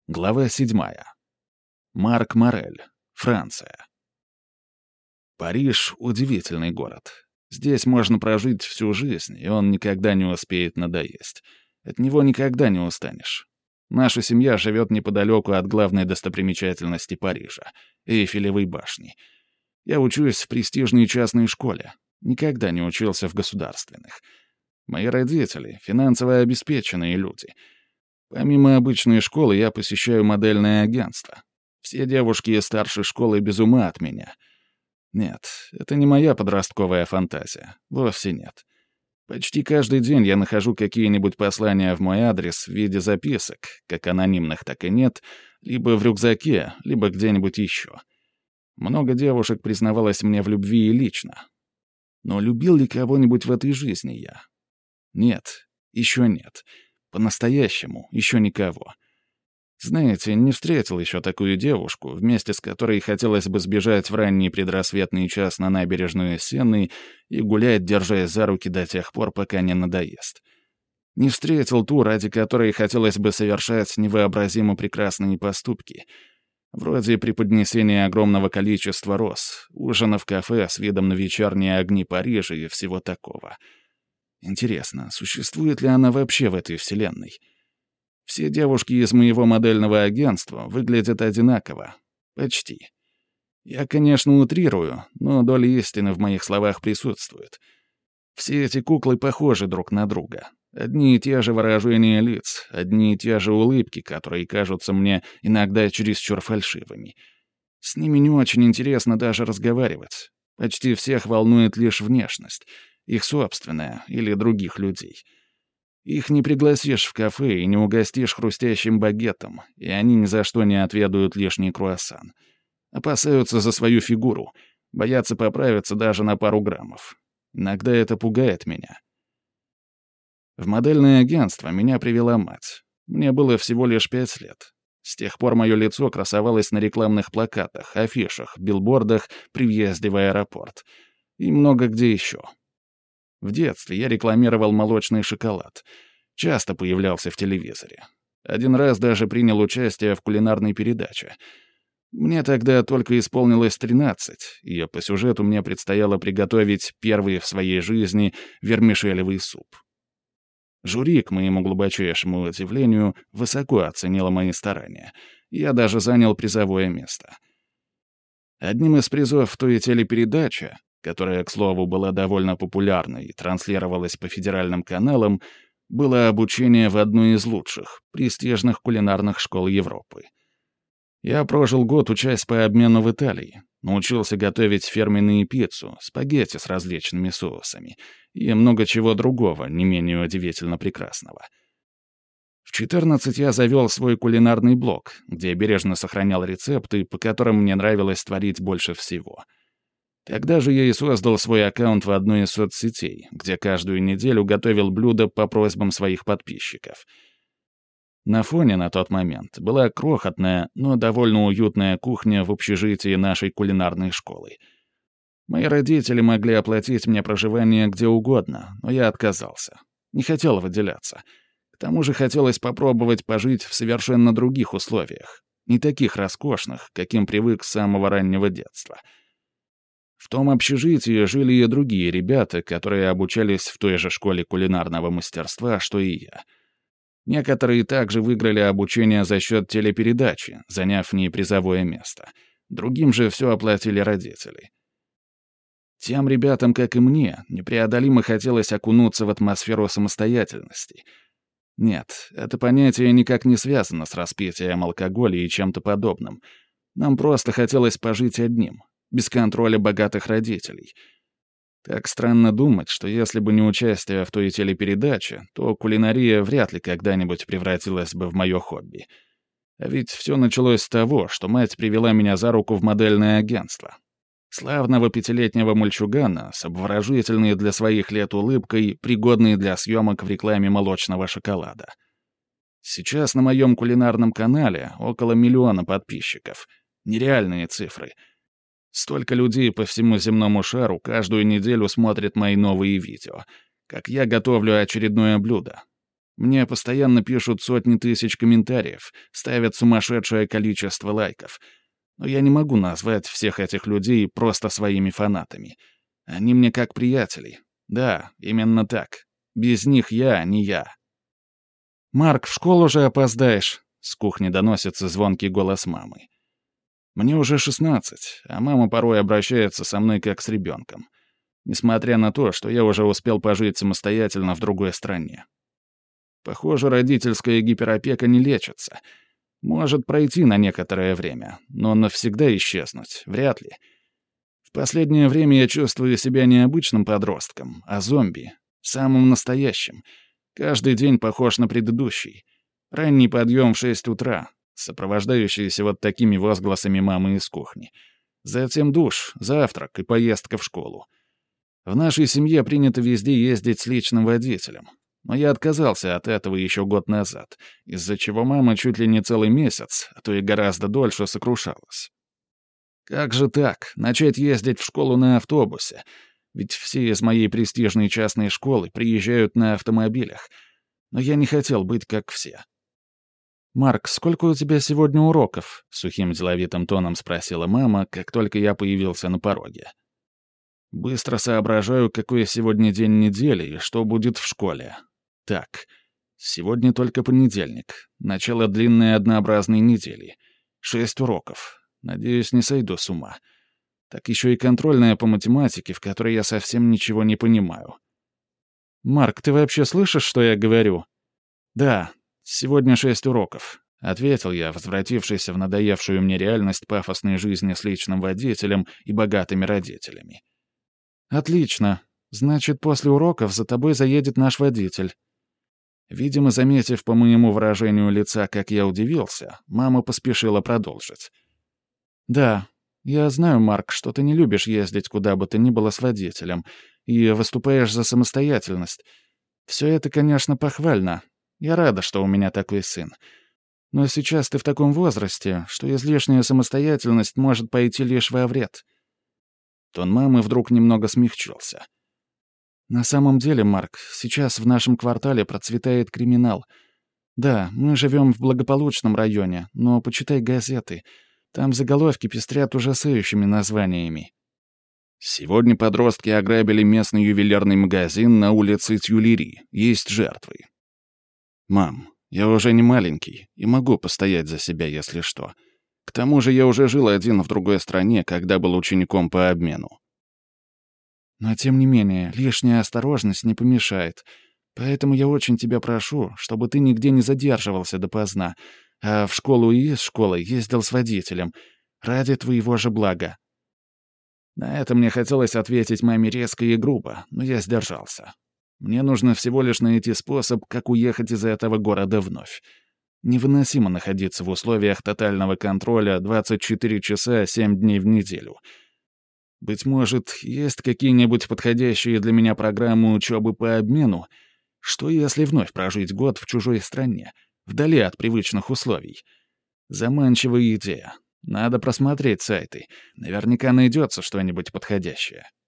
Глава 7. Марк Морель, Франция. Париж — удивительный город. Здесь можно прожить всю жизнь, и он никогда не успеет надоесть. От него никогда не устанешь. Наша семья живет неподалеку от главной достопримечательности Парижа — Эйфелевой башни. Я учусь в престижной частной школе. Никогда не учился в государственных. Мои родители — финансово обеспеченные люди. Помимо обычной школы я посещаю модельное агентство. Все девушки из старшей школы без ума от меня. Нет, это не моя подростковая фантазия. Вовсе нет. Почти каждый день я нахожу какие-нибудь послания в мой адрес в виде записок, как анонимных, так и нет, либо в рюкзаке, либо где-нибудь еще. Много девушек признавалось мне в любви и лично. Но любил ли кого-нибудь в этой жизни я? Нет, еще нет. По-настоящему еще никого. Знаете, не встретил еще такую девушку, вместе с которой хотелось бы сбежать в ранний предрассветный час на набережную Сены и гулять, держась за руки до тех пор, пока не надоест. Не встретил ту, ради которой хотелось бы совершать невообразимо прекрасные поступки, вроде преподнесения огромного количества роз, ужина в кафе с видом на вечерние огни Парижа и всего такого. Интересно, существует ли она вообще в этой вселенной? Все девушки из моего модельного агентства выглядят одинаково. Почти. Я, конечно, утрирую, но доля истины в моих словах присутствует. Все эти куклы похожи друг на друга. Одни и те же выражения лиц, одни и те же улыбки, которые кажутся мне иногда чересчур фальшивыми. С ними не очень интересно даже разговаривать. Почти всех волнует лишь внешность, их собственная или других людей. Их не пригласишь в кафе и не угостишь хрустящим багетом, и они ни за что не отведают лишний круассан. Опасаются за свою фигуру, боятся поправиться даже на пару граммов. Иногда это пугает меня. В модельное агентство меня привела мать. Мне было всего лишь 5 лет. С тех пор мое лицо красовалось на рекламных плакатах, афишах, билбордах при въезде в аэропорт. И много где еще. В детстве я рекламировал молочный шоколад. Часто появлялся в телевизоре. Один раз даже принял участие в кулинарной передаче. Мне тогда только исполнилось 13, и по сюжету мне предстояло приготовить первый в своей жизни вермишелевый суп. Жюри, к моему глубочайшему удивлению, высоко оценило мои старания. Я даже занял призовое место. Одним из призов в той телепередаче, которая, к слову, была довольно популярной и транслировалась по федеральным каналам, было обучение в одной из лучших, престижных кулинарных школ Европы. Я прожил год, учась по обмену в Италии, научился готовить фирменные пиццу, спагетти с различными соусами и много чего другого, не менее удивительно прекрасного. В 14 я завел свой кулинарный блог, где бережно сохранял рецепты, по которым мне нравилось творить больше всего. Тогда же я и создал свой аккаунт в одной из соцсетей, где каждую неделю готовил блюда по просьбам своих подписчиков. На фоне на тот момент была крохотная, но довольно уютная кухня в общежитии нашей кулинарной школы. Мои родители могли оплатить мне проживание где угодно, но я отказался. Не хотел выделяться. К тому же хотелось попробовать пожить в совершенно других условиях, не таких роскошных, каким привык с самого раннего детства. В том общежитии жили и другие ребята, которые обучались в той же школе кулинарного мастерства, что и я. Некоторые также выиграли обучение за счет телепередачи, заняв в ней призовое место. Другим же все оплатили родители. Тем ребятам, как и мне, непреодолимо хотелось окунуться в атмосферу самостоятельности. Нет, это понятие никак не связано с распитием алкоголя и чем-то подобным. Нам просто хотелось пожить одним, без контроля богатых родителей. Так странно думать, что если бы не участие в той телепередаче, то кулинария вряд ли когда-нибудь превратилась бы в мое хобби. А ведь все началось с того, что мать привела меня за руку в модельное агентство. Славного 5-летнего мальчугана с обворожительной для своих лет улыбкой, пригодной для съемок в рекламе молочного шоколада. Сейчас на моем кулинарном канале около 1 миллиона подписчиков. Нереальные цифры. Столько людей по всему земному шару каждую неделю смотрят мои новые видео, как я готовлю очередное блюдо. Мне постоянно пишут сотни тысяч комментариев, ставят сумасшедшее количество лайков. Но я не могу назвать всех этих людей просто своими фанатами. Они мне как приятели. Да, именно так. Без них я не я. «Марк, в школу же опоздаешь», — с кухни доносится звонкий голос мамы. Мне уже 16, а мама порой обращается со мной как с ребенком. Несмотря на то, что я уже успел пожить самостоятельно в другой стране. Похоже, родительская гиперопека не лечится. Может пройти на некоторое время, но навсегда исчезнуть вряд ли. В последнее время я чувствую себя не обычным подростком, а зомби. Самым настоящим. Каждый день похож на предыдущий. Ранний подъем в 6 утра, сопровождающийся вот такими возгласами мамы из кухни. Затем душ, завтрак и поездка в школу. В нашей семье принято везде ездить с личным водителем. Но я отказался от этого еще год назад, из-за чего мама чуть ли не целый месяц, а то и гораздо дольше сокрушалась. Как же так, начать ездить в школу на автобусе? Ведь все из моей престижной частной школы приезжают на автомобилях. Но я не хотел быть как все. «Марк, сколько у тебя сегодня уроков?» — сухим деловитым тоном спросила мама, как только я появился на пороге. Быстро соображаю, какой сегодня день недели и что будет в школе. Так, сегодня только понедельник, начало длинной однообразной недели. 6 уроков. Надеюсь, не сойду с ума. Так еще и контрольная по математике, в которой я совсем ничего не понимаю. «Марк, ты вообще слышишь, что я говорю?» «Да, сегодня 6 уроков», — ответил я, возвратившись в надоевшую мне реальность пафосной жизни с личным водителем и богатыми родителями. «Отлично. Значит, после уроков за тобой заедет наш водитель». Видимо, заметив по моему выражению лица, как я удивился, мама поспешила продолжить. «Да, я знаю, Марк, что ты не любишь ездить куда бы то ни было с водителем и выступаешь за самостоятельность. Все это, конечно, похвально. Я рада, что у меня такой сын. Но сейчас ты в таком возрасте, что излишняя самостоятельность может пойти лишь во вред». Тон мамы вдруг немного смягчился. «На самом деле, Марк, сейчас в нашем квартале процветает криминал. Да, мы живем в благополучном районе, но почитай газеты. Там заголовки пестрят ужасающими названиями. Сегодня подростки ограбили местный ювелирный магазин на улице Тюильри. Есть жертвы. Мам, я уже не маленький и могу постоять за себя, если что. К тому же я уже жил один в другой стране, когда был учеником по обмену. Но, тем не менее, лишняя осторожность не помешает. Поэтому я очень тебя прошу, чтобы ты нигде не задерживался допоздна, а в школу и из школы ездил с водителем. Ради твоего же блага». На это мне хотелось ответить маме резко и грубо, но я сдержался. Мне нужно всего лишь найти способ, как уехать из этого города вновь. Невыносимо находиться в условиях тотального контроля 24 часа 7 дней в неделю. Быть может, есть какие-нибудь подходящие для меня программы учебы по обмену? Что если вновь прожить год в чужой стране, вдали от привычных условий? Заманчивая идея. Надо просмотреть сайты. Наверняка найдется что-нибудь подходящее.